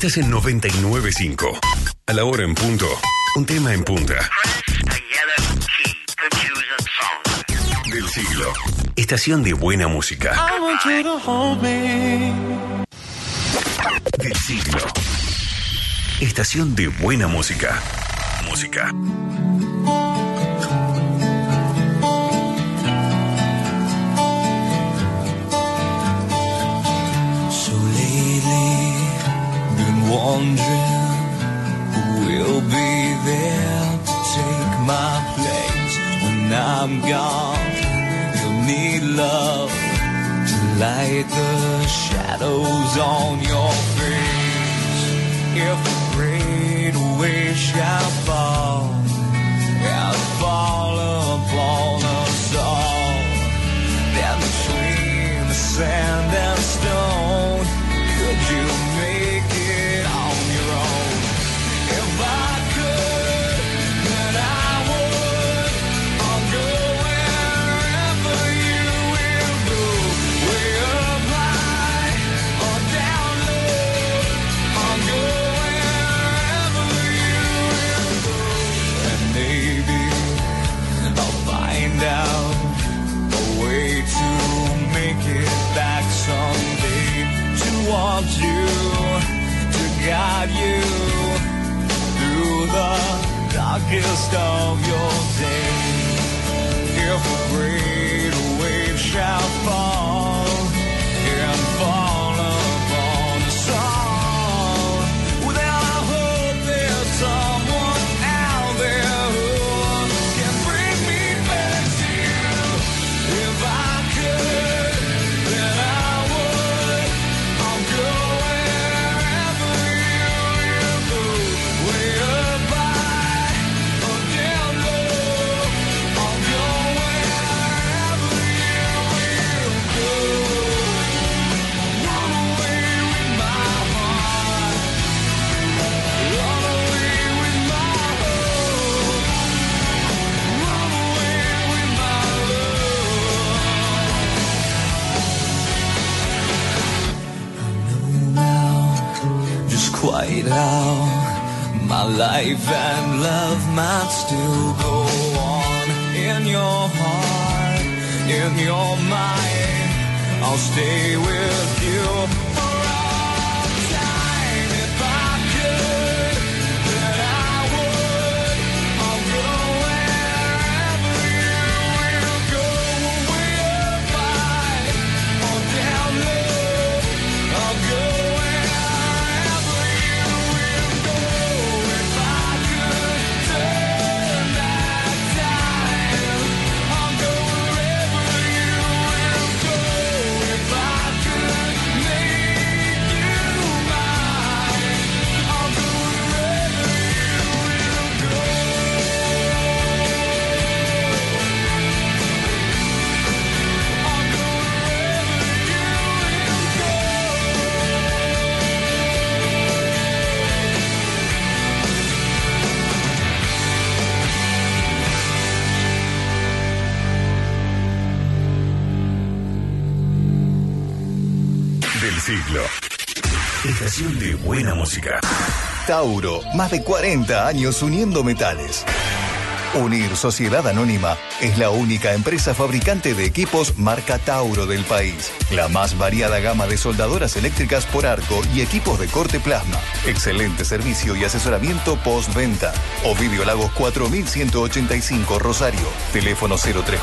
Estás en 99.5. A la hora en punto. Un tema en punta. Del siglo. Estación de buena música. Del siglo. Estación de buena música. Música. So lately, been wondering who will be there to take my place when I'm gone. You'll need love to light the shadows on your face. If a great wave shall fall and fall upon us all, then between the sand and stone, could you make it on your own? If I could, then I would. I'll go wherever you will go, way up high or down low. I'll go wherever you will go, and maybe I'll find out a way to make it back someday towards you, to guide you through the darkest of your days. If a great wave shall fall and fall upon us all, well, then I hope there's someone out there who can bring me back to you. If I could, then I would. I'll go wherever you will go, way up high or down low. I'll go wherever you will go. Run away with my heart, run away with my hope, run away with my love. I know now just quite how my life and love might still go on. In your heart, in your mind, I'll stay with you for all time. If I could, then I would. I'll go wherever you will go, way up high or down low. I'll go wherever you will go. If I could turn back time, I'll go wherever you will go. If I could make you mine, I'll go wherever you will go. I'll go wherever you will go. Del siglo. Estación de buena música. Tauro, más de 40 años uniendo metales. Unir Sociedad Anónima es la única empresa fabricante de equipos marca Tauro del país. La más variada gama de soldadoras eléctricas por arco y equipos de corte plasma. Excelente servicio y asesoramiento postventa. Ovidio Lagos 4185 Rosario. Teléfono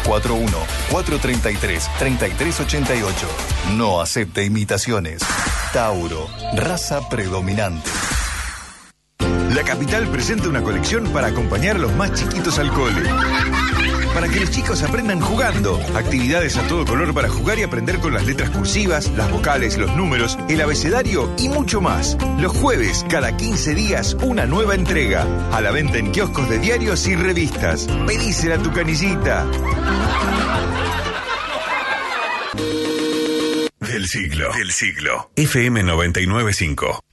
0341-433-3388. No acepte imitaciones. Tauro, raza predominante. La Capital presenta una colección para acompañar a los más chiquitos al cole. Para que los chicos aprendan jugando. Actividades a todo color para jugar y aprender con las letras cursivas, las vocales, los números, el abecedario y mucho más. Los jueves, cada 15 días, una nueva entrega. A la venta en kioscos de diarios y revistas. Pedísela a tu canillita. Del siglo. FM 99.5.